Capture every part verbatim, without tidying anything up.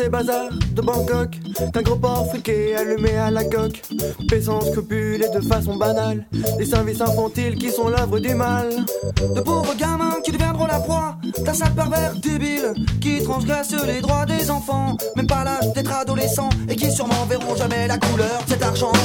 ces bazars de Bangkok, qu'un gros porc friqué allumé à la coque, paie sans scrupule et de façon banale, des services infantiles qui sont l'œuvre du mal. De pauvres gamins qui deviendront la proie d'un sale pervers débile qui transgresse les droits des enfants, même pas l'âge d'être adolescent, et qui sûrement verront jamais la couleur de cet argent.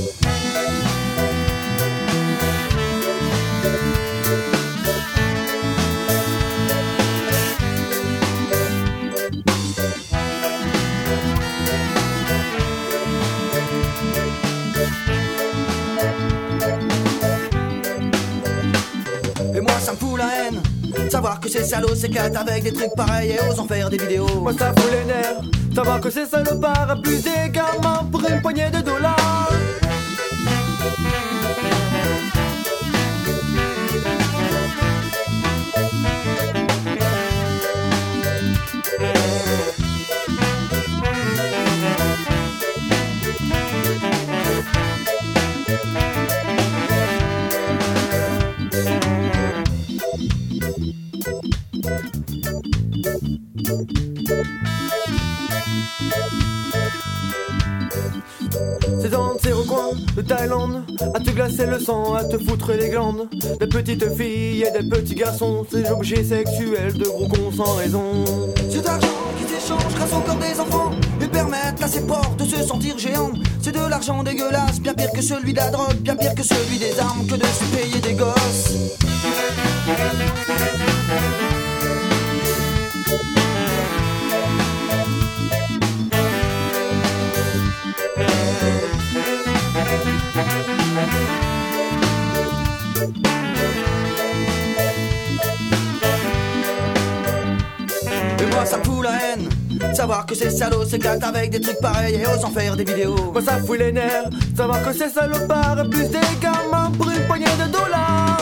Et moi ça me fout la haine, savoir que ces salauds s'éclatent avec des trucs pareils et osent en faire des vidéos. Moi ça fout les nerfs, savoir que ces salopards abusent des gamins pour une poignée de dollars. C'est dans ces recoins de Thaïlande, à te glacer le sang, à te foutre les glandes. Des petites filles et des petits garçons, ces objets sexuels de gros cons sans raison. Cet argent qui s'échange grâce au corps des enfants, ils permettent à ces porcs de se sentir géants. C'est de l'argent dégueulasse, bien pire que celui de la drogue, bien pire que celui des armes, que de se payer des gosses. Et moi ça me fout la haine, savoir que ces salauds s'éclatent avec des trucs pareils et osent en faire des vidéos. Moi ça fout les nerfs, savoir que ces salopards abusent des gamins pour une poignée de dollars.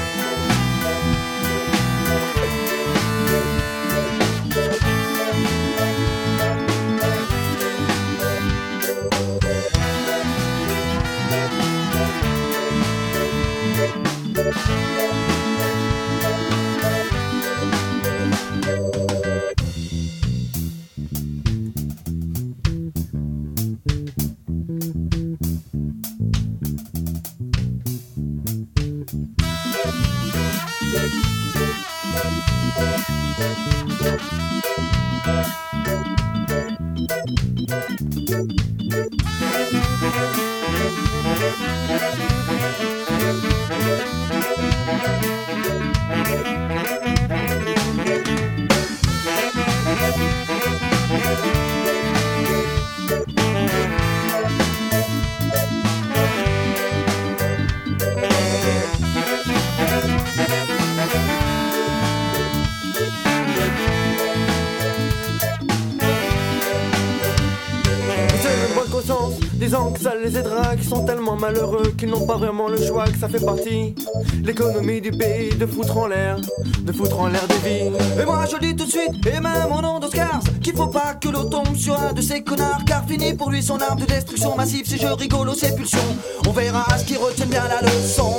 Disant que ça les aidera, qu'ils sont tellement malheureux qu'ils n'ont pas vraiment le choix, que ça fait partie l'économie du pays de foutre en l'air, de foutre en l'air des vies. Et moi je dis tout de suite, et même au nom d'Oscars, qu'il faut pas que l'eau tombe sur un de ces connards, car fini pour lui son arme de destruction massive, ces jeux rigolos, ses pulsions. On verra à ce qu'ils retiennent bien la leçon.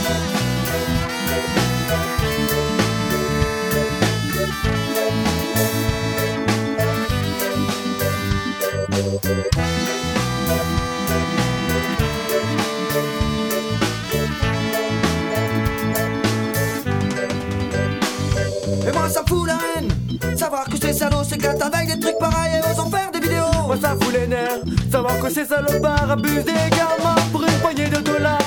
Et moi ça fout la haine, savoir que ces salauds s'éclatent avec des trucs pareils et osent en faire des vidéos. Moi ça fout les nerfs, savoir que ces salopards abusent des gamins pour une poignée de dollars.